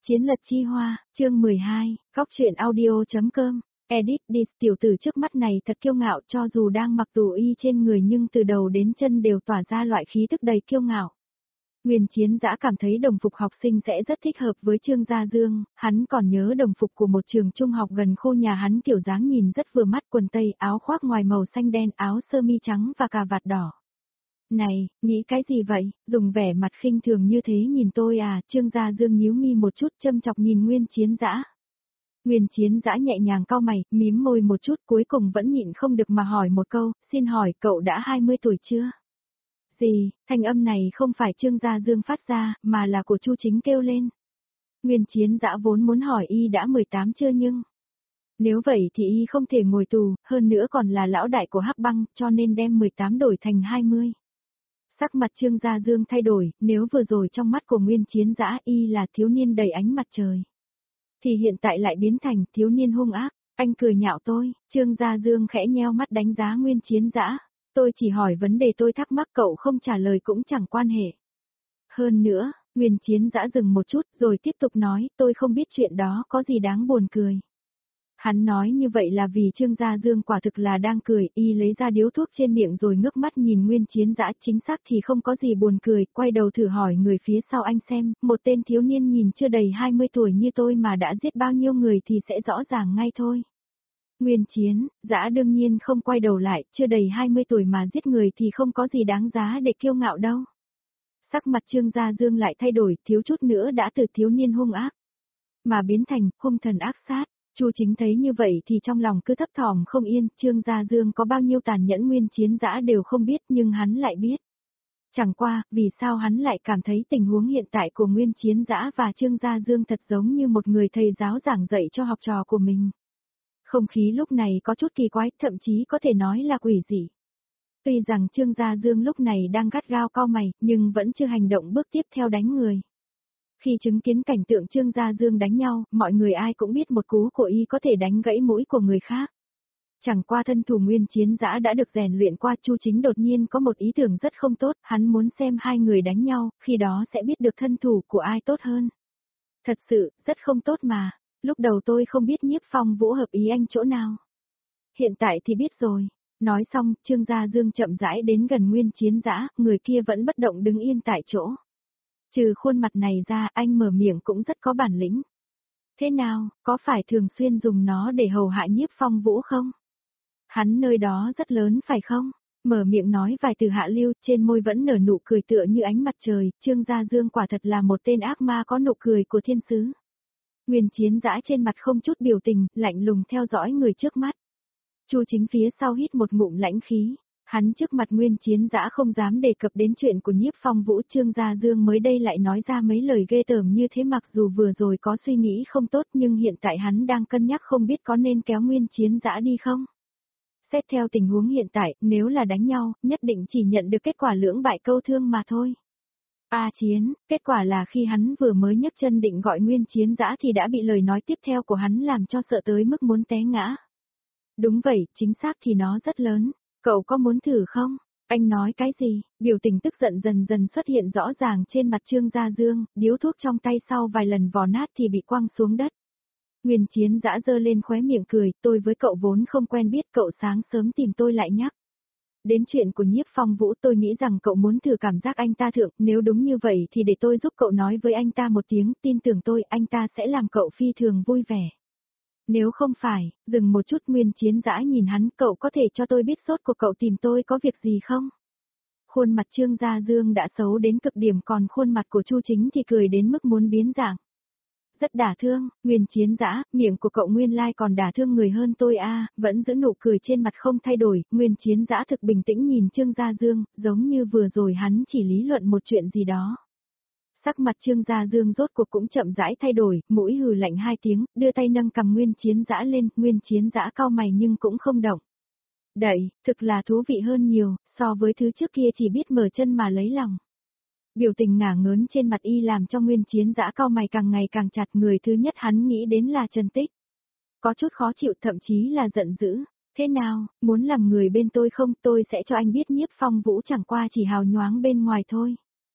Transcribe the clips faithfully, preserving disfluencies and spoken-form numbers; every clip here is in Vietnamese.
Chiến lật chi hoa, chương mười hai, góc truyện audio.com, edit đi, tiểu tử trước mắt này thật kiêu ngạo cho dù đang mặc đồ y trên người nhưng từ đầu đến chân đều tỏa ra loại khí tức đầy kiêu ngạo. Nguyên Chiến Dã cảm thấy đồng phục học sinh sẽ rất thích hợp với Trương Gia Dương, hắn còn nhớ đồng phục của một trường trung học gần khu nhà hắn kiểu dáng nhìn rất vừa mắt, quần tây, áo khoác ngoài màu xanh đen, áo sơ mi trắng và cà vạt đỏ. Này, nghĩ cái gì vậy, dùng vẻ mặt khinh thường như thế nhìn tôi à, Trương Gia Dương nhíu mi một chút châm chọc nhìn Nguyên Chiến Dã. Nguyên Chiến Dã nhẹ nhàng cau mày, mím môi một chút cuối cùng vẫn nhịn không được mà hỏi một câu, xin hỏi cậu đã hai mươi tuổi chưa? Gì, thanh âm này không phải Trương Gia Dương phát ra, mà là của Chu Chính kêu lên. Nguyên Chiến Dã vốn muốn hỏi y đã mười tám chưa nhưng... Nếu vậy thì y không thể ngồi tù, hơn nữa còn là lão đại của Hắc Băng, cho nên đem mười tám đổi thành hai mươi. Sắc mặt Trương Gia Dương thay đổi, nếu vừa rồi trong mắt của Nguyên Chiến Dã y là thiếu niên đầy ánh mặt trời. Thì hiện tại lại biến thành thiếu niên hung ác, anh cười nhạo tôi, Trương Gia Dương khẽ nheo mắt đánh giá Nguyên Chiến Dã. Tôi chỉ hỏi vấn đề tôi thắc mắc, cậu không trả lời cũng chẳng quan hệ. Hơn nữa, Nguyên Chiến Dã dừng một chút rồi tiếp tục nói, tôi không biết chuyện đó có gì đáng buồn cười. Hắn nói như vậy là vì Trương Gia Dương quả thực là đang cười, y lấy ra điếu thuốc trên miệng rồi ngước mắt nhìn Nguyên Chiến Dã, chính xác thì không có gì buồn cười, quay đầu thử hỏi người phía sau anh xem, một tên thiếu niên nhìn chưa đầy hai mươi tuổi như tôi mà đã giết bao nhiêu người thì sẽ rõ ràng ngay thôi. Nguyên Chiến Dã đương nhiên không quay đầu lại, chưa đầy hai mươi tuổi mà giết người thì không có gì đáng giá để kiêu ngạo đâu. Sắc mặt Trương Gia Dương lại thay đổi, thiếu chút nữa đã từ thiếu niên hung ác mà biến thành hung thần ác sát. Chu Chính thấy như vậy thì trong lòng cứ thấp thỏm không yên, Trương Gia Dương có bao nhiêu tàn nhẫn Nguyên Chiến Dã đều không biết nhưng hắn lại biết. Chẳng qua, vì sao hắn lại cảm thấy tình huống hiện tại của Nguyên Chiến Dã và Trương Gia Dương thật giống như một người thầy giáo giảng dạy cho học trò của mình. Không khí lúc này có chút kỳ quái, thậm chí có thể nói là quỷ dị. Tuy rằng Trương Gia Dương lúc này đang gắt gao cau mày, nhưng vẫn chưa hành động bước tiếp theo đánh người. Khi chứng kiến cảnh tượng Trương Gia Dương đánh nhau, mọi người ai cũng biết một cú của y có thể đánh gãy mũi của người khác. Chẳng qua thân thủ Nguyên Chiến Dã đã được rèn luyện qua, Chu Chính đột nhiên có một ý tưởng rất không tốt, hắn muốn xem hai người đánh nhau, khi đó sẽ biết được thân thủ của ai tốt hơn. Thật sự, rất không tốt mà, lúc đầu tôi không biết Nhiếp Phong Vũ hợp ý anh chỗ nào. Hiện tại thì biết rồi. Nói xong, Trương Gia Dương chậm rãi đến gần Nguyên Chiến Dã, người kia vẫn bất động đứng yên tại chỗ. Trừ khuôn mặt này ra, anh mở miệng cũng rất có bản lĩnh. Thế nào, có phải thường xuyên dùng nó để hầu hạ Nhiếp Phong Vũ không? Hắn nơi đó rất lớn phải không? Mở miệng nói vài từ hạ lưu, trên môi vẫn nở nụ cười tựa như ánh mặt trời, Trương Gia Dương quả thật là một tên ác ma có nụ cười của thiên sứ. Nguyên Chiến Dã trên mặt không chút biểu tình, lạnh lùng theo dõi người trước mắt. Chu Chính phía sau hít một ngụm lãnh khí. Hắn trước mặt Nguyên Chiến Dã không dám đề cập đến chuyện của Nhiếp Phong Vũ, Trương Gia Dương mới đây lại nói ra mấy lời ghê tởm như thế, mặc dù vừa rồi có suy nghĩ không tốt nhưng hiện tại hắn đang cân nhắc không biết có nên kéo Nguyên Chiến Dã đi không. Xét theo tình huống hiện tại, nếu là đánh nhau, nhất định chỉ nhận được kết quả lưỡng bại câu thương mà thôi. A Chiến, kết quả là khi hắn vừa mới nhấc chân định gọi Nguyên Chiến Dã thì đã bị lời nói tiếp theo của hắn làm cho sợ tới mức muốn té ngã. Đúng vậy, chính xác thì nó rất lớn. Cậu có muốn thử không? Anh nói cái gì? Biểu tình tức giận dần dần xuất hiện rõ ràng trên mặt Trương Gia Dương, điếu thuốc trong tay sau vài lần vò nát thì bị quăng xuống đất. Nguyên Chiến Dã giơ lên khóe miệng cười, tôi với cậu vốn không quen biết, cậu sáng sớm tìm tôi lại nhắc. Đến chuyện của Nhiếp Phong Vũ tôi nghĩ rằng cậu muốn thử cảm giác anh ta thượng, nếu đúng như vậy thì để tôi giúp cậu nói với anh ta một tiếng, tin tưởng tôi, anh ta sẽ làm cậu phi thường vui vẻ. Nếu không phải, dừng một chút, Nguyên Chiến Dã nhìn hắn, cậu có thể cho tôi biết sốt của cậu tìm tôi có việc gì không? Khuôn mặt Trương Gia Dương đã xấu đến cực điểm, còn khuôn mặt của Chu Chính thì cười đến mức muốn biến dạng. Rất đả thương, Nguyên Chiến Dã, miệng của cậu nguyên lai còn đả thương người hơn tôi a, à, vẫn giữ nụ cười trên mặt không thay đổi, Nguyên Chiến Dã thực bình tĩnh nhìn Trương Gia Dương, giống như vừa rồi hắn chỉ lý luận một chuyện gì đó. Sắc mặt Trương Gia Dương rốt cuộc cũng chậm rãi thay đổi, mũi hừ lạnh hai tiếng, đưa tay nâng cầm Nguyên Chiến Dã lên, Nguyên Chiến Dã cau mày nhưng cũng không động. Đẩy, thực là thú vị hơn nhiều, so với thứ trước kia chỉ biết mở chân mà lấy lòng. Biểu tình ngả ngớn trên mặt y làm cho Nguyên Chiến Dã cau mày càng ngày càng chặt, người thứ nhất hắn nghĩ đến là Trần Tích. Có chút khó chịu, thậm chí là giận dữ. Thế nào, muốn làm người bên tôi không, tôi sẽ cho anh biết Nhiếp Phong Vũ chẳng qua chỉ hào nhoáng bên ngoài thôi.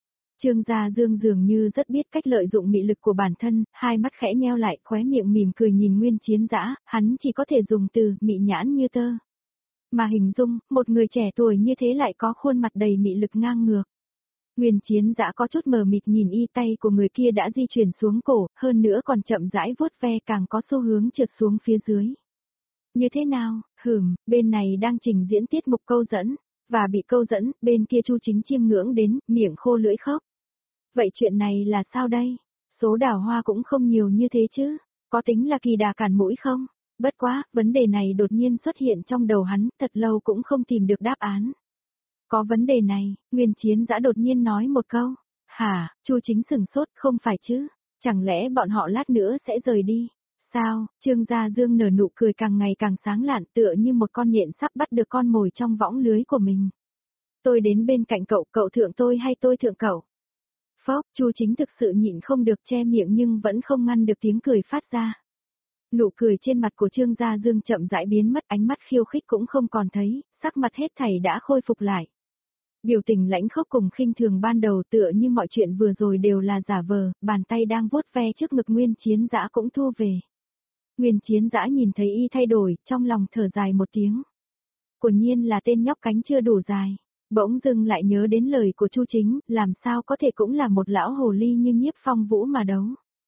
Trương Gia Dương dường như rất biết cách lợi dụng mị lực của bản thân, hai mắt khẽ nheo lại, khóe miệng mỉm cười nhìn Nguyên Chiến Dã, hắn chỉ có thể dùng từ mị nhãn như tơ. Mà hình dung, một người trẻ tuổi như thế lại có khuôn mặt đầy mị lực ngang ngược. Nguyên Chiến Dã có chút mờ mịt nhìn y, tay của người kia đã di chuyển xuống cổ, hơn nữa còn chậm rãi vuốt ve, càng có xu hướng trượt xuống phía dưới. Như thế nào, hửm, bên này đang trình diễn tiết mục câu dẫn, và bị câu dẫn, bên kia Chu Chính chiêm ngưỡng đến, miệng khô lưỡi khóc. Vậy chuyện này là sao đây? Số đào hoa cũng không nhiều như thế chứ, có tính là kỳ đà cản mũi không? Bất quá, vấn đề này đột nhiên xuất hiện trong đầu hắn, thật lâu cũng không tìm được đáp án. Có vấn đề này, Nguyên Chiến Dã đột nhiên nói một câu. Hả, Chu Chính sửng sốt, không phải chứ? Chẳng lẽ bọn họ lát nữa sẽ rời đi? Sao? Trương Gia Dương nở nụ cười càng ngày càng sáng lạn, tựa như một con nhện sắp bắt được con mồi trong võng lưới của mình. Tôi đến bên cạnh cậu, cậu thượng tôi hay tôi thượng cậu? Phốc, Chu Chính thực sự nhịn không được che miệng nhưng vẫn không ngăn được tiếng cười phát ra. Nụ cười trên mặt của Trương Gia Dương chậm rãi biến mất, ánh mắt khiêu khích cũng không còn thấy, sắc mặt hết thảy đã khôi phục lại. Biểu tình lãnh khốc cùng khinh thường ban đầu tựa như mọi chuyện vừa rồi đều là giả vờ, bàn tay đang vuốt ve trước ngực Nguyên Chiến Dã cũng thu về. Nguyên Chiến Dã nhìn thấy y thay đổi, trong lòng thở dài một tiếng. Quả nhiên là tên nhóc cánh chưa đủ dài. Bỗng dưng lại nhớ đến lời của Chu Chính, làm sao có thể cũng là một lão hồ ly như Nhiếp Phong Vũ mà đấu.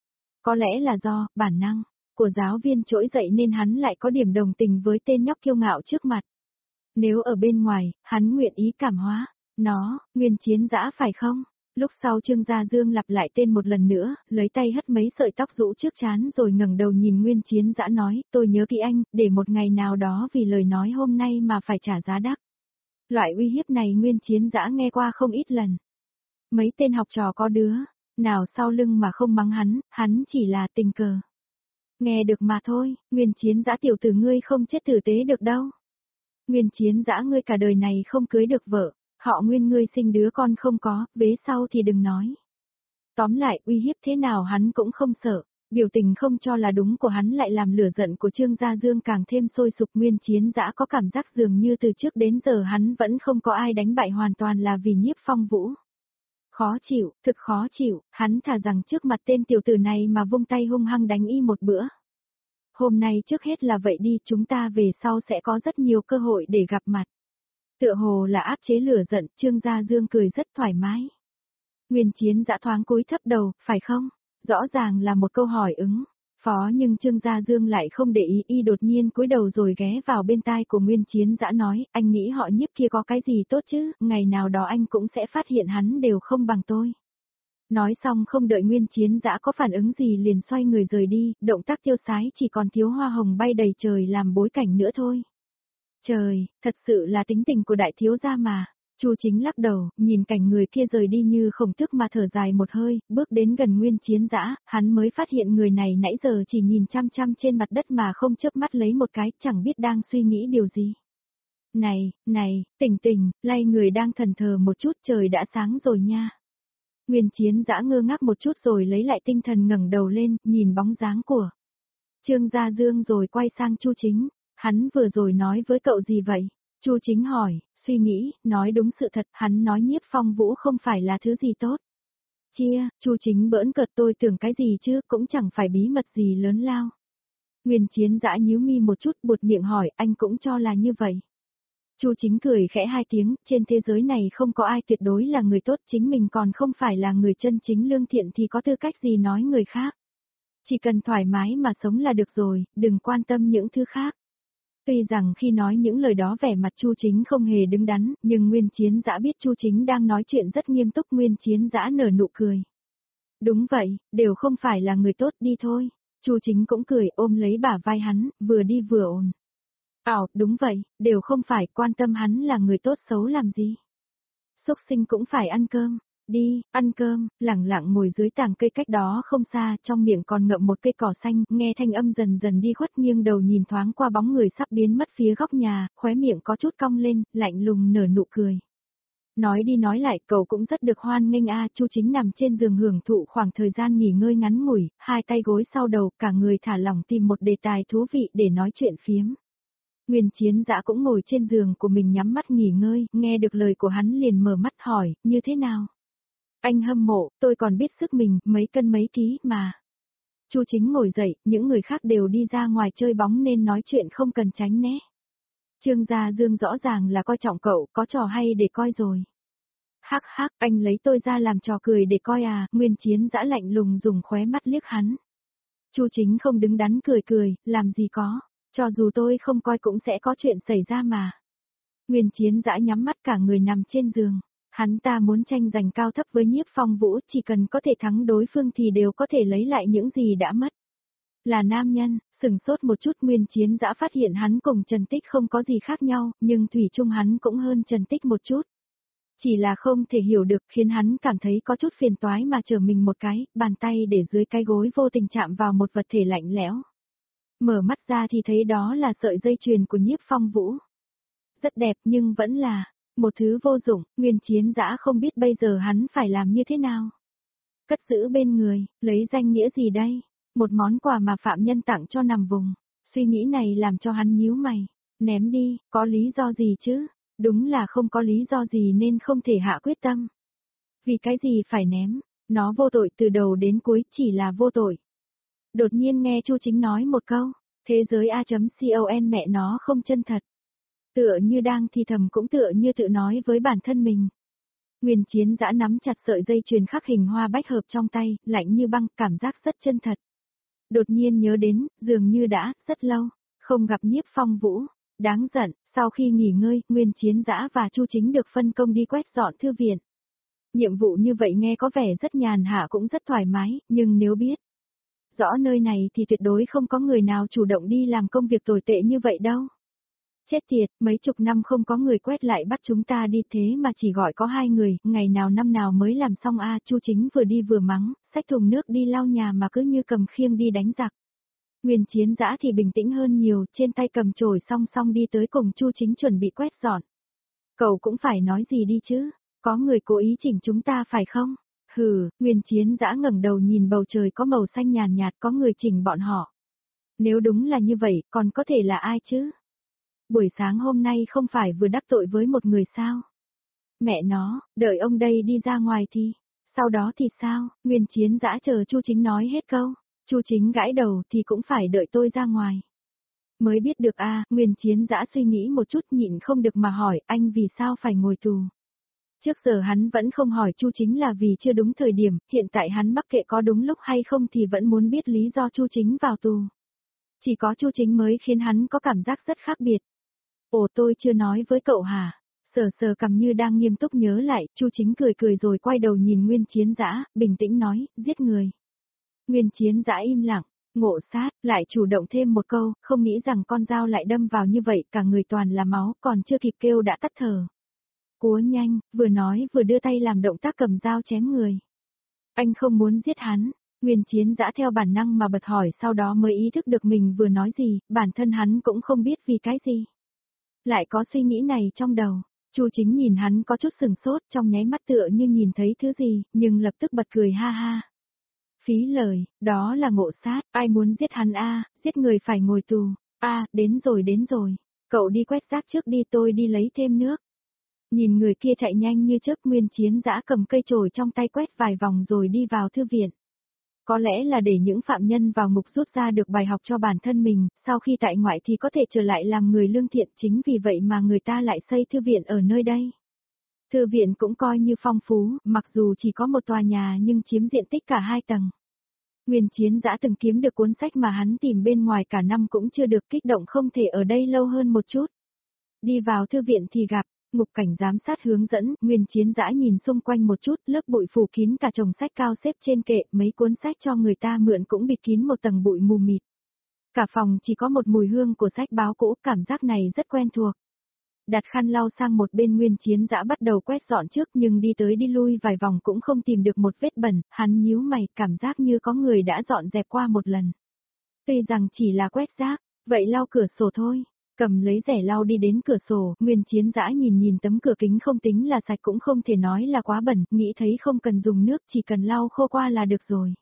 Có lẽ là do, bản năng, của giáo viên trỗi dậy nên hắn lại có điểm đồng tình với tên nhóc kiêu ngạo trước mặt. Nếu ở bên ngoài, hắn nguyện ý cảm hóa, nó, Nguyên Chiến Dã phải không? Lúc sau Trương Gia Dương lặp lại tên một lần nữa, lấy tay hất mấy sợi tóc rũ trước trán rồi ngẩng đầu nhìn Nguyên Chiến Dã nói, tôi nhớ kỹ anh, để một ngày nào đó vì lời nói hôm nay mà phải trả giá đắt. Loại uy hiếp này Nguyên Chiến Dã nghe qua không ít lần. Mấy tên học trò có đứa, nào sau lưng mà không mắng hắn, hắn chỉ là tình cờ. Nghe được mà thôi, Nguyên Chiến Dã tiểu tử ngươi không chết tử tế được đâu. Nguyên Chiến Dã ngươi cả đời này không cưới được vợ, họ Nguyên ngươi sinh đứa con không có, vế sau thì đừng nói. Tóm lại uy hiếp thế nào hắn cũng không sợ, biểu tình không cho là đúng của hắn lại làm lửa giận của Trương Gia Dương càng thêm sôi sục. Nguyên Chiến Dã có cảm giác dường như từ trước đến giờ hắn vẫn không có ai đánh bại hoàn toàn là vì Nhiếp Phong Vũ. Khó chịu, thực khó chịu, hắn thà rằng trước mặt tên tiểu tử này mà vung tay hung hăng đánh y một bữa. Hôm nay trước hết là vậy đi, chúng ta về sau sẽ có rất nhiều cơ hội để gặp mặt. Tựa hồ là áp chế lửa giận, Trương Gia Dương cười rất thoải mái. Nguyên Chiến Dã thoáng cúi thấp đầu, phải không? Rõ ràng là một câu hỏi ứng. Phó nhưng Trương Gia Dương lại không để ý, y đột nhiên cúi đầu rồi ghé vào bên tai của Nguyên Chiến Dã nói, anh nghĩ họ Nhiếp kia có cái gì tốt chứ, ngày nào đó anh cũng sẽ phát hiện hắn đều không bằng tôi. Nói xong không đợi Nguyên Chiến Dã có phản ứng gì liền xoay người rời đi, động tác tiêu sái chỉ còn thiếu hoa hồng bay đầy trời làm bối cảnh nữa thôi. Trời, thật sự là tính tình của đại thiếu gia mà. Chu Chính lắc đầu, nhìn cảnh người kia rời đi như khổng tước mà thở dài một hơi, bước đến gần Nguyên Chiến Dã, hắn mới phát hiện người này nãy giờ chỉ nhìn chăm chăm trên mặt đất mà không chớp mắt lấy một cái, chẳng biết đang suy nghĩ điều gì. Này, này, tỉnh tỉnh, lay người đang thần thờ một chút, trời đã sáng rồi nha. Nguyên Chiến Dã ngơ ngác một chút rồi lấy lại tinh thần ngẩng đầu lên, nhìn bóng dáng của Trương Gia Dương rồi quay sang Chu Chính, hắn vừa rồi nói với cậu gì vậy? Chu Chính hỏi, suy nghĩ, nói đúng sự thật, hắn nói Nhiếp Phong Vũ không phải là thứ gì tốt. Chia, Chu Chính bỡn cợt, tôi tưởng cái gì chứ, cũng chẳng phải bí mật gì lớn lao. Nguyên Chiến Dã nhíu mi một chút, buột miệng hỏi, anh cũng cho là như vậy. Chu Chính cười khẽ hai tiếng, trên thế giới này không có ai tuyệt đối là người tốt, chính mình còn không phải là người chân chính lương thiện thì có tư cách gì nói người khác. Chỉ cần thoải mái mà sống là được rồi, đừng quan tâm những thứ khác. Tuy rằng khi nói những lời đó vẻ mặt Chu Chính không hề đứng đắn, nhưng Nguyên Chiến Dã biết Chu Chính đang nói chuyện rất nghiêm túc. Nguyên Chiến Dã nở nụ cười. Đúng vậy, đều không phải là người tốt, đi thôi. Chu Chính cũng cười, ôm lấy bả vai hắn, vừa đi vừa ồn. Ảo, đúng vậy, đều không phải, quan tâm hắn là người tốt xấu làm gì. Xúc sinh cũng phải ăn cơm. Đi, ăn cơm, lẳng lặng ngồi dưới tàng cây cách đó không xa, trong miệng còn ngậm một cây cỏ xanh, nghe thanh âm dần dần đi khuất, nghiêng đầu nhìn thoáng qua bóng người sắp biến mất phía góc nhà, khóe miệng có chút cong lên, lạnh lùng nở nụ cười. Nói đi nói lại, cậu cũng rất được hoan nghênh a. Chu Chính nằm trên giường hưởng thụ khoảng thời gian nghỉ ngơi ngắn ngủi, hai tay gối sau đầu, cả người thả lỏng tìm một đề tài thú vị để nói chuyện phiếm. Nguyên Chiến Dã cũng ngồi trên giường của mình nhắm mắt nghỉ ngơi, nghe được lời của hắn liền mở mắt hỏi, như thế nào? Anh hâm mộ, tôi còn biết sức mình, mấy cân mấy ký mà. Chu Chính ngồi dậy, những người khác đều đi ra ngoài chơi bóng nên nói chuyện không cần tránh né. Trương Gia Dương rõ ràng là coi trọng cậu, có trò hay để coi rồi. Hắc hắc, anh lấy tôi ra làm trò cười để coi à, Nguyên Chiến Dã lạnh lùng dùng khóe mắt liếc hắn. Chu Chính không đứng đắn cười cười, làm gì có, cho dù tôi không coi cũng sẽ có chuyện xảy ra mà. Nguyên Chiến Dã nhắm mắt cả người nằm trên giường. Hắn ta muốn tranh giành cao thấp với Nhiếp Phong Vũ, chỉ cần có thể thắng đối phương thì đều có thể lấy lại những gì đã mất. Là nam nhân, sừng sốt một chút Nguyên Chiến Dã phát hiện hắn cùng Trần Tích không có gì khác nhau, nhưng thủy chung hắn cũng hơn Trần Tích một chút. Chỉ là không thể hiểu được khiến hắn cảm thấy có chút phiền toái mà trở mình một cái, bàn tay để dưới cái gối vô tình chạm vào một vật thể lạnh lẽo. Mở mắt ra thì thấy đó là sợi dây chuyền của Nhiếp Phong Vũ. Rất đẹp nhưng vẫn là một thứ vô dụng, Nguyên Chiến Dã không biết bây giờ hắn phải làm như thế nào. Cất giữ bên người, lấy danh nghĩa gì đây? Một món quà mà phạm nhân tặng cho nằm vùng. Suy nghĩ này làm cho hắn nhíu mày. Ném đi, có lý do gì chứ? Đúng là không có lý do gì nên không thể hạ quyết tâm. Vì cái gì phải ném? Nó vô tội từ đầu đến cuối, chỉ là vô tội. Đột nhiên nghe Chu Chính nói một câu, thế giới A.com mẹ nó không chân thật. Tựa như đang thì thầm cũng tựa như tự nói với bản thân mình. Nguyên Chiến Dã nắm chặt sợi dây chuyền khắc hình hoa bách hợp trong tay, lạnh như băng, cảm giác rất chân thật. Đột nhiên nhớ đến, dường như đã, rất lâu, không gặp Nhiếp Phong Vũ. Đáng giận, sau khi nghỉ ngơi, Nguyên Chiến Dã và Chu Chính được phân công đi quét dọn thư viện. Nhiệm vụ như vậy nghe có vẻ rất nhàn hạ cũng rất thoải mái, nhưng nếu biết rõ nơi này thì tuyệt đối không có người nào chủ động đi làm công việc tồi tệ như vậy đâu. Chết tiệt, mấy chục năm không có người quét lại bắt chúng ta đi thế mà chỉ gọi có hai người, ngày nào năm nào mới làm xong a. Chu Chính vừa đi vừa mắng, xách thùng nước đi lau nhà mà cứ như cầm khiêng đi đánh giặc. Nguyên Chiến Dã thì bình tĩnh hơn nhiều, trên tay cầm chổi song song đi tới cùng Chu Chính chuẩn bị quét dọn. Cậu cũng phải nói gì đi chứ, có người cố ý chỉnh chúng ta phải không? Hừ, Nguyên Chiến Dã ngẩng đầu nhìn bầu trời có màu xanh nhàn nhạt, có người chỉnh bọn họ. Nếu đúng là như vậy, còn có thể là ai chứ? Buổi sáng hôm nay không phải vừa đắc tội với một người sao? Mẹ nó, đợi ông đây đi ra ngoài thì, sau đó thì sao? Nguyên Chiến Dã chờ Chu Chính nói hết câu. Chu Chính gãi đầu thì cũng phải đợi tôi ra ngoài. Mới biết được a. À, Nguyên Chiến Dã suy nghĩ một chút nhịn không được mà hỏi anh vì sao phải ngồi tù. Trước giờ hắn vẫn không hỏi Chu Chính là vì chưa đúng thời điểm, hiện tại hắn mắc kệ có đúng lúc hay không thì vẫn muốn biết lý do Chu Chính vào tù. Chỉ có Chu Chính mới khiến hắn có cảm giác rất khác biệt. Ồ tôi chưa nói với cậu hả? Sờ sờ cằm như đang nghiêm túc nhớ lại, Chu Chính cười cười rồi quay đầu nhìn Nguyên Chiến Dã, bình tĩnh nói, giết người. Nguyên Chiến Dã im lặng, ngộ sát, lại chủ động thêm một câu, không nghĩ rằng con dao lại đâm vào như vậy, cả người toàn là máu, còn chưa kịp kêu đã tắt thở. Cúa nhanh, vừa nói vừa đưa tay làm động tác cầm dao chém người. Anh không muốn giết hắn, Nguyên Chiến Dã theo bản năng mà bật hỏi sau đó mới ý thức được mình vừa nói gì, bản thân hắn cũng không biết vì cái gì. Lại có suy nghĩ này trong đầu, Chu Chính nhìn hắn có chút sừng sốt trong nháy mắt tựa như nhìn thấy thứ gì, nhưng lập tức bật cười ha ha. Phí lời, đó là ngộ sát, ai muốn giết hắn a, giết người phải ngồi tù. A, đến rồi đến rồi, cậu đi quét rác trước đi tôi đi lấy thêm nước. Nhìn người kia chạy nhanh như chớp Nguyên Chiến Dã cầm cây chổi trong tay quét vài vòng rồi đi vào thư viện. Có lẽ là để những phạm nhân vào ngục rút ra được bài học cho bản thân mình, sau khi tại ngoại thì có thể trở lại làm người lương thiện chính vì vậy mà người ta lại xây thư viện ở nơi đây. Thư viện cũng coi như phong phú, mặc dù chỉ có một tòa nhà nhưng chiếm diện tích cả hai tầng. Nguyên Chiến Dã từng kiếm được cuốn sách mà hắn tìm bên ngoài cả năm cũng chưa được, kích động không thể ở đây lâu hơn một chút. Đi vào thư viện thì gặp, Ngục cảnh giám sát hướng dẫn, Nguyên Chiến Dã nhìn xung quanh một chút, lớp bụi phủ kín cả chồng sách cao xếp trên kệ, mấy cuốn sách cho người ta mượn cũng bịt kín một tầng bụi mù mịt. Cả phòng chỉ có một mùi hương của sách báo cũ, cảm giác này rất quen thuộc. Đặt khăn lau sang một bên, Nguyên Chiến Dã bắt đầu quét dọn trước nhưng đi tới đi lui vài vòng cũng không tìm được một vết bẩn, hắn nhíu mày, cảm giác như có người đã dọn dẹp qua một lần. Tuy rằng chỉ là quét rác, vậy lau cửa sổ thôi. Cầm lấy rẻ lau đi đến cửa sổ, Nguyên Chiến Dã nhìn nhìn tấm cửa kính không tính là sạch cũng không thể nói là quá bẩn, nghĩ thấy không cần dùng nước chỉ cần lau khô qua là được rồi.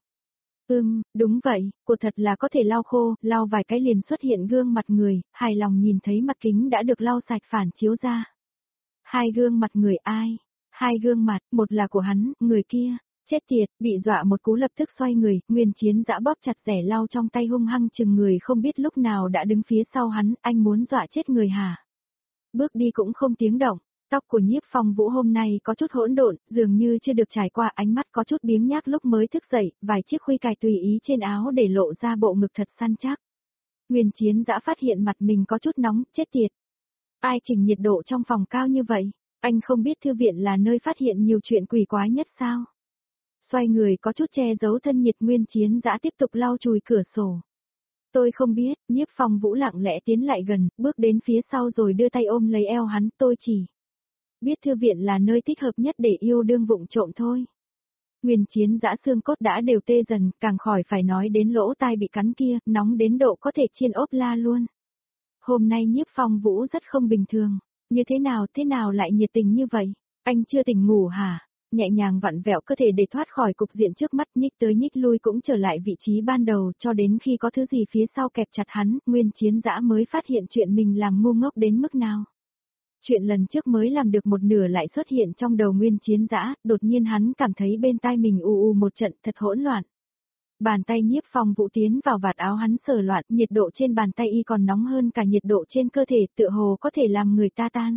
Ừm, đúng vậy, cô thật là có thể lau khô, lau vài cái liền xuất hiện gương mặt người, hài lòng nhìn thấy mặt kính đã được lau sạch phản chiếu ra. Hai gương mặt người ai? Hai gương mặt, một là của hắn, người kia. Chết tiệt, bị dọa một cú lập tức xoay người, Nguyên Chiến Dã bóp chặt rẻ lau trong tay hung hăng chừng người không biết lúc nào đã đứng phía sau hắn, anh muốn dọa chết người hả? Bước đi cũng không tiếng động, tóc của Nhiếp Phong Vũ hôm nay có chút hỗn độn, dường như chưa được trải qua, ánh mắt có chút biếng nhác lúc mới thức dậy, vài chiếc khuy cài tùy ý trên áo để lộ ra bộ ngực thật săn chắc. Nguyên Chiến Dã phát hiện mặt mình có chút nóng, chết tiệt. Ai chỉnh nhiệt độ trong phòng cao như vậy? Anh không biết thư viện là nơi phát hiện nhiều chuyện quỷ quái nhất sao? Xoay người có chút che giấu thân nhiệt, Nguyên Chiến Dã tiếp tục lau chùi cửa sổ. Tôi không biết, Nhiếp Phong Vũ lặng lẽ tiến lại gần, bước đến phía sau rồi đưa tay ôm lấy eo hắn, tôi chỉ biết thư viện là nơi thích hợp nhất để yêu đương vụng trộm thôi. Nguyên Chiến Dã xương cốt đã đều tê dần, càng khỏi phải nói đến lỗ tai bị cắn kia, nóng đến độ có thể chiên ốp la luôn. Hôm nay Nhiếp Phong Vũ rất không bình thường, như thế nào thế nào lại nhiệt tình như vậy, anh chưa tỉnh ngủ hả? Nhẹ nhàng vặn vẹo cơ thể để thoát khỏi cục diện trước mắt, nhích tới nhích lui cũng trở lại vị trí ban đầu, cho đến khi có thứ gì phía sau kẹp chặt hắn, Nguyên Chiến Dã mới phát hiện chuyện mình làm ngu ngốc đến mức nào. Chuyện lần trước mới làm được một nửa lại xuất hiện trong đầu Nguyên Chiến Dã, đột nhiên hắn cảm thấy bên tai mình ù ù một trận, thật hỗn loạn. Bàn tay Nhiếp Phong Vũ tiến vào vạt áo hắn sờ loạn, nhiệt độ trên bàn tay y còn nóng hơn cả nhiệt độ trên cơ thể, tựa hồ có thể làm người ta tan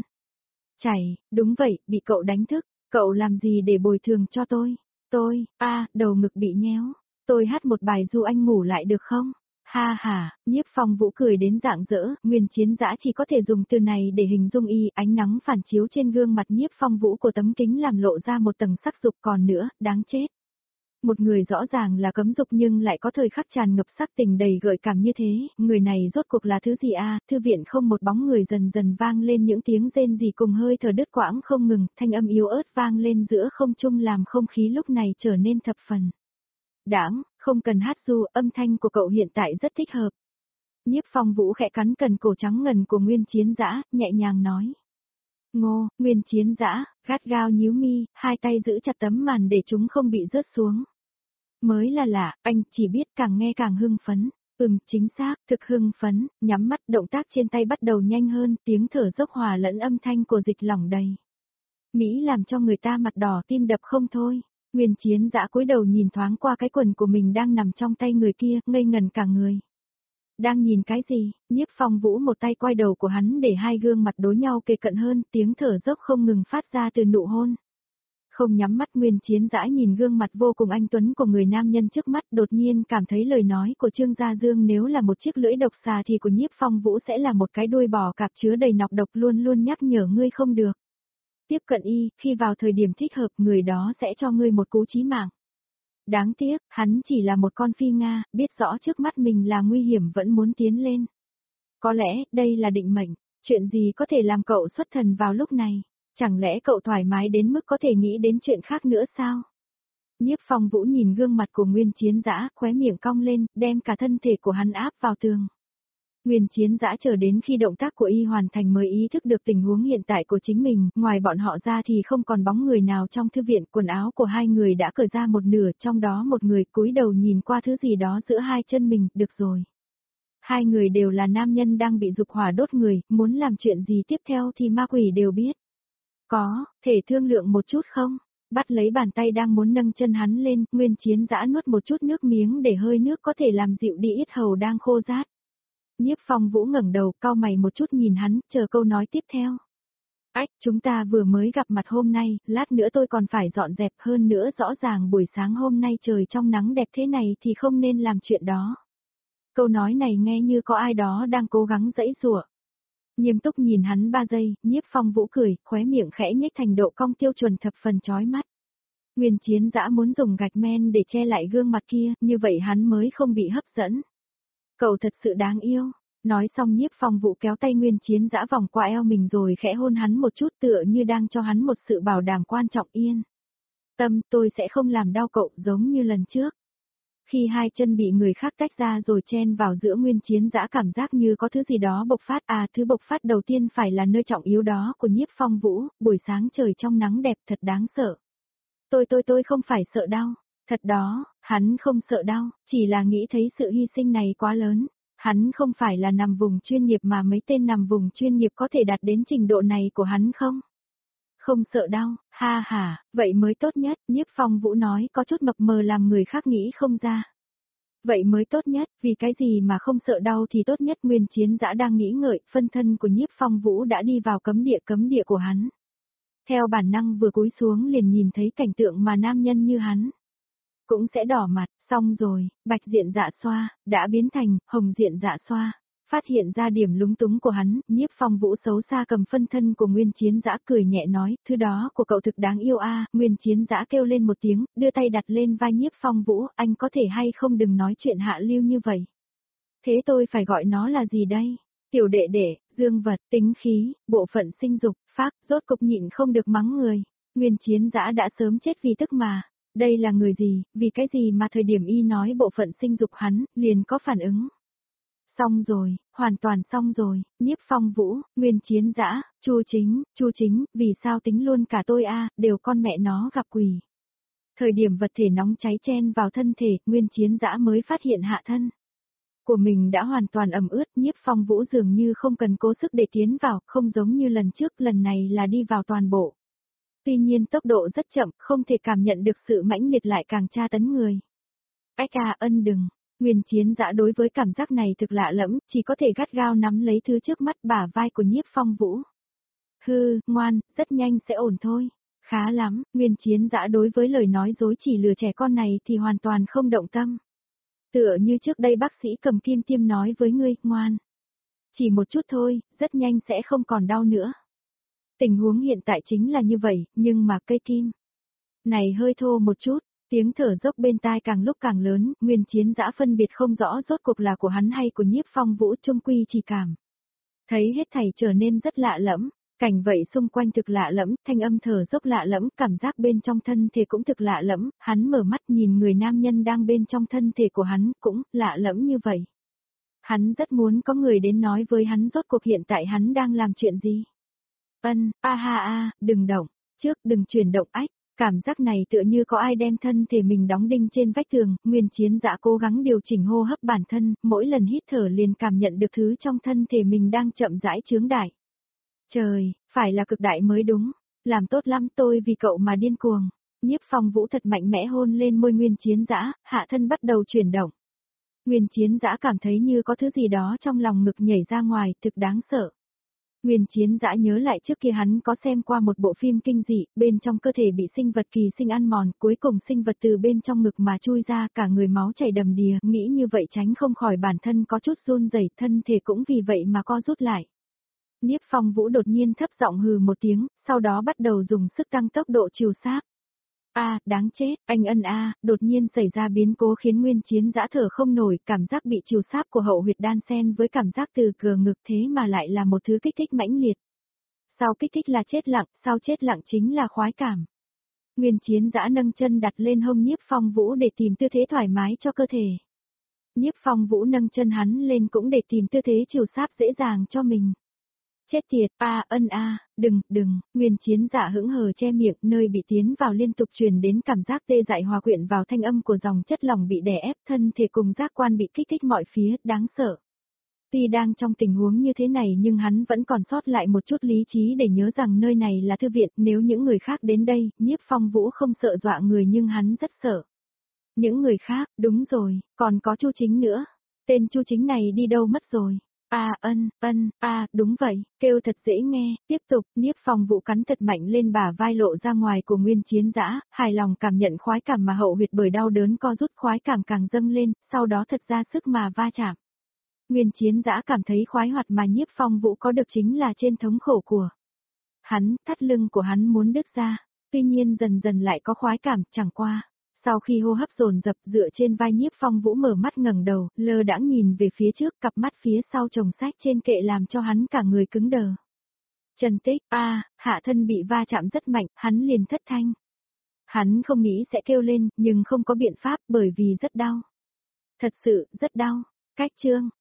chảy. Đúng vậy, bị cậu đánh thức. Cậu làm gì để bồi thường cho tôi? Tôi, a, à, đầu ngực bị nhéo. Tôi hát một bài du anh ngủ lại được không? Ha ha, Nhiếp Phong Vũ cười đến rạng rỡ, Nguyên Chiến Dã chỉ có thể dùng từ này để hình dung y, ánh nắng phản chiếu trên gương mặt Nhiếp Phong Vũ của tấm kính làm lộ ra một tầng sắc dục, còn nữa, đáng chết. Một người rõ ràng là cấm dục nhưng lại có thời khắc tràn ngập sắc tình đầy gợi cảm như thế, người này rốt cuộc là thứ gì a? Thư viện không một bóng người, dần dần vang lên những tiếng rên rỉ cùng hơi thở đứt quãng không ngừng, thanh âm yếu ớt vang lên giữa không trung làm không khí lúc này trở nên thập phần đãng, không cần hát du, âm thanh của cậu hiện tại rất thích hợp. Nhiếp Phong Vũ khẽ cắn cần cổ trắng ngần của Nguyên Chiến Dã, nhẹ nhàng nói. Ngô, Nguyên Chiến Dã, gắt gao nhíu mi, hai tay giữ chặt tấm màn để chúng không bị rớt xuống. Mới là lạ, anh chỉ biết càng nghe càng hưng phấn. Ừm, chính xác, thực hưng phấn, nhắm mắt, động tác trên tay bắt đầu nhanh hơn, tiếng thở dốc hòa lẫn âm thanh của dịch lỏng đầy. Mỹ làm cho người ta mặt đỏ tim đập không thôi. Nguyên Chiến Dã cúi đầu nhìn thoáng qua cái quần của mình đang nằm trong tay người kia, ngây ngần cả người. Đang nhìn cái gì? Nhiếp Phong Vũ một tay quay đầu của hắn để hai gương mặt đối nhau kề cận hơn, tiếng thở dốc không ngừng phát ra từ nụ hôn. Không nhắm mắt, Nguyên Chiến Dã nhìn gương mặt vô cùng anh tuấn của người nam nhân trước mắt, đột nhiên cảm thấy lời nói của Trương Gia Dương nếu là một chiếc lưỡi độc xà thì của Nhiếp Phong Vũ sẽ là một cái đuôi bò cạp chứa đầy nọc độc, luôn luôn nhắc nhở ngươi không được tiếp cận y, khi vào thời điểm thích hợp người đó sẽ cho ngươi một cú chí mạng. Đáng tiếc, hắn chỉ là một con phi Nga, biết rõ trước mắt mình là nguy hiểm vẫn muốn tiến lên. Có lẽ, đây là định mệnh, chuyện gì có thể làm cậu xuất thần vào lúc này? Chẳng lẽ cậu thoải mái đến mức có thể nghĩ đến chuyện khác nữa sao? Nhiếp Phong Vũ nhìn gương mặt của Nguyên Chiến Dã, khóe miệng cong lên, đem cả thân thể của hắn áp vào tường. Nguyên Chiến Dã chờ đến khi động tác của y hoàn thành mới ý thức được tình huống hiện tại của chính mình, ngoài bọn họ ra thì không còn bóng người nào trong thư viện, quần áo của hai người đã cởi ra một nửa, trong đó một người cúi đầu nhìn qua thứ gì đó giữa hai chân mình, được rồi. Hai người đều là nam nhân đang bị dục hỏa đốt người, muốn làm chuyện gì tiếp theo thì ma quỷ đều biết. Có, thể thương lượng một chút không? Bắt lấy bàn tay đang muốn nâng chân hắn lên, Nguyên Chiến Dã nuốt một chút nước miếng để hơi nước có thể làm dịu đi yết hầu đang khô rát. Nhiếp Phong Vũ ngẩng đầu, cau mày một chút nhìn hắn, chờ câu nói tiếp theo. Ách, chúng ta vừa mới gặp mặt hôm nay, lát nữa tôi còn phải dọn dẹp, hơn nữa rõ ràng buổi sáng hôm nay trời trong nắng đẹp thế này thì không nên làm chuyện đó. Câu nói này nghe như có ai đó đang cố gắng giãy giụa. Nghiêm túc nhìn hắn ba giây, Nhiếp Phong Vũ cười, khóe miệng khẽ nhếch thành độ cong tiêu chuẩn thập phần chói mắt. Nguyên Chiến Dã muốn dùng gạch men để che lại gương mặt kia, như vậy hắn mới không bị hấp dẫn. Cậu thật sự đáng yêu. Nói xong Nhiếp Phong Vũ kéo tay Nguyên Chiến Dã vòng qua eo mình rồi khẽ hôn hắn một chút, tựa như đang cho hắn một sự bảo đảm quan trọng. Yên tâm, tôi sẽ không làm đau cậu giống như lần trước. Khi hai chân bị người khác tách ra rồi chen vào giữa, Nguyên Chiến Dã cảm giác như có thứ gì đó bộc phát, à thứ bộc phát đầu tiên phải là nơi trọng yếu đó của Nhiếp Phong Vũ, buổi sáng trời trong nắng đẹp thật đáng sợ. Tôi tôi tôi không phải sợ đau, thật đó, hắn không sợ đau, chỉ là nghĩ thấy sự hy sinh này quá lớn. Hắn không phải là nằm vùng chuyên nghiệp mà mấy tên nằm vùng chuyên nghiệp có thể đạt đến trình độ này của hắn không? không sợ đau, ha ha, vậy mới tốt nhất, Nhiếp Phong Vũ nói có chút mập mờ làm người khác nghĩ không ra. Vậy mới tốt nhất, vì cái gì mà không sợ đau thì tốt nhất. Nguyên Chiến Dã đang nghĩ ngợi, phân thân của Nhiếp Phong Vũ đã đi vào cấm địa cấm địa của hắn. Theo bản năng vừa cúi xuống liền nhìn thấy cảnh tượng mà nam nhân như hắn cũng sẽ đỏ mặt, xong rồi, bạch diện dạ xoa, đã biến thành hồng diện dạ xoa. Phát hiện ra điểm lúng túng của hắn, Nhiếp Phong Vũ xấu xa cầm phân thân của Nguyên Chiến Dã cười nhẹ nói, thứ đó của cậu thực đáng yêu a. Nguyên Chiến Dã kêu lên một tiếng, đưa tay đặt lên vai Nhiếp Phong Vũ, anh có thể hay không đừng nói chuyện hạ lưu như vậy. Thế tôi phải gọi nó là gì đây? Tiểu đệ đệ, dương vật, tính khí, bộ phận sinh dục, phác, rốt cục nhịn không được mắng người. Nguyên Chiến Dã đã sớm chết vì tức mà. Đây là người gì, vì cái gì mà thời điểm y nói bộ phận sinh dục hắn, liền có phản ứng. Xong rồi, hoàn toàn xong rồi, Nhiếp Phong Vũ, Nguyên Chiến Dã, Chu Chính, Chu Chính, vì sao tính luôn cả tôi a, đều con mẹ nó gặp quỷ. Thời điểm vật thể nóng cháy chen vào thân thể, Nguyên Chiến Dã mới phát hiện hạ thân của mình đã hoàn toàn ẩm ướt. Nhiếp Phong Vũ dường như không cần cố sức để tiến vào, không giống như lần trước, lần này là đi vào toàn bộ. Tuy nhiên tốc độ rất chậm, không thể cảm nhận được sự mãnh liệt lại càng tra tấn người. Ách à, ân đừng. Nguyên Chiến Dã đối với cảm giác này thực lạ lẫm, chỉ có thể gắt gao nắm lấy thứ trước mắt, bả vai của Nhiếp Phong Vũ. Hư, ngoan, rất nhanh sẽ ổn thôi. Khá lắm, Nguyên Chiến Dã đối với lời nói dối chỉ lừa trẻ con này thì hoàn toàn không động tâm. Tựa như trước đây bác sĩ cầm kim tiêm nói với ngươi, ngoan. Chỉ một chút thôi, rất nhanh sẽ không còn đau nữa. Tình huống hiện tại chính là như vậy, nhưng mà cây kim này hơi thô một chút. Tiếng thở dốc bên tai càng lúc càng lớn, Nguyên Chiến Dã phân biệt không rõ rốt cuộc là của hắn hay của Nhiếp Phong Vũ, chung quy chỉ cảm thấy hết thảy trở nên rất lạ lẫm, cảnh vậy xung quanh thực lạ lẫm, thanh âm thở dốc lạ lẫm, cảm giác bên trong thân thể cũng thực lạ lẫm, hắn mở mắt nhìn người nam nhân đang bên trong thân thể của hắn, cũng lạ lẫm như vậy. Hắn rất muốn có người đến nói với hắn rốt cuộc hiện tại hắn đang làm chuyện gì. Ân, a ha a, đừng động, trước đừng chuyển động ách. Cảm giác này tựa như có ai đem thân thể mình đóng đinh trên vách tường, Nguyên Chiến Dã cố gắng điều chỉnh hô hấp bản thân, mỗi lần hít thở liền cảm nhận được thứ trong thân thể mình đang chậm rãi chướng đại. Trời, phải là cực đại mới đúng, làm tốt lắm, tôi vì cậu mà điên cuồng. Nhiếp Phong Vũ thật mạnh mẽ hôn lên môi Nguyên Chiến Dã, hạ thân bắt đầu chuyển động. Nguyên Chiến Dã cảm thấy như có thứ gì đó trong lòng ngực nhảy ra ngoài, thực đáng sợ. Nguyên Chiến Dã nhớ lại trước kia hắn có xem qua một bộ phim kinh dị, bên trong cơ thể bị sinh vật kỳ sinh ăn mòn, cuối cùng sinh vật từ bên trong ngực mà chui ra, cả người máu chảy đầm đìa, nghĩ như vậy tránh không khỏi bản thân có chút run rẩy, thân thể cũng vì vậy mà co rút lại. Nhiếp Phong Vũ đột nhiên thấp giọng hừ một tiếng, sau đó bắt đầu dùng sức tăng tốc độ chiều sáp. A, đáng chết, anh ân a, đột nhiên xảy ra biến cố khiến Nguyên Chiến Dã thở không nổi, cảm giác bị chiều sáp của hậu huyệt đan xen với cảm giác từ cờ ngực thế mà lại là một thứ kích thích mãnh liệt. Sau kích thích là chết lặng, sau chết lặng chính là khoái cảm. Nguyên Chiến Dã nâng chân đặt lên hông Nhiếp Phong Vũ để tìm tư thế thoải mái cho cơ thể. Nhiếp Phong Vũ nâng chân hắn lên cũng để tìm tư thế chiều sáp dễ dàng cho mình. Chết tiệt, a ân a, đừng, đừng, Nguyên Chiến Dã hững hờ che miệng, nơi bị tiến vào liên tục truyền đến cảm giác tê dại hòa quyện vào thanh âm của dòng chất lỏng bị đè ép, thân thể cùng giác quan bị kích thích mọi phía, đáng sợ. Tuy đang trong tình huống như thế này nhưng hắn vẫn còn sót lại một chút lý trí để nhớ rằng nơi này là thư viện, nếu những người khác đến đây, Nhiếp Phong Vũ không sợ dọa người nhưng hắn rất sợ. Những người khác, đúng rồi, còn có Chu Chính nữa. Tên Chu Chính này đi đâu mất rồi? A ân, ân, a đúng vậy, kêu thật dễ nghe, tiếp tục, Nhiếp Phong Vũ cắn thật mạnh lên bả vai lộ ra ngoài của Nguyên Chiến Dã, hài lòng cảm nhận khoái cảm mà hậu huyệt bởi đau đớn co rút, khoái cảm càng dâng lên, sau đó thật ra sức mà va chạm. Nguyên Chiến Dã cảm thấy khoái hoạt mà Nhiếp Phong Vũ có được chính là trên thống khổ của hắn, thắt lưng của hắn muốn đứt ra, tuy nhiên dần dần lại có khoái cảm, chẳng qua. Sau khi hô hấp dồn dập dựa trên vai Nhiếp Phong Vũ mở mắt ngẩng đầu, lơ đãng nhìn về phía trước, cặp mắt phía sau chồng sách trên kệ làm cho hắn cả người cứng đờ. Trần Tích, a, hạ thân bị va chạm rất mạnh, hắn liền thất thanh. Hắn không nghĩ sẽ kêu lên, nhưng không có biện pháp bởi vì rất đau. Thật sự, rất đau. Cách chương,